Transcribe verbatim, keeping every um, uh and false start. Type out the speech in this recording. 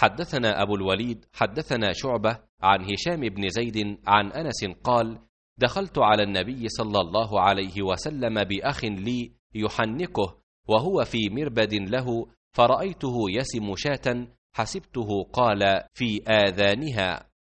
حدثنا أبو الوليد حدثنا شعبة عن هشام بن زيد عن أنس قال: دخلت على النبي صلى الله عليه وسلم بأخ لي يحنكه وهو في مربد له، فرأيته يسم شاة حسبته قال في آذانها،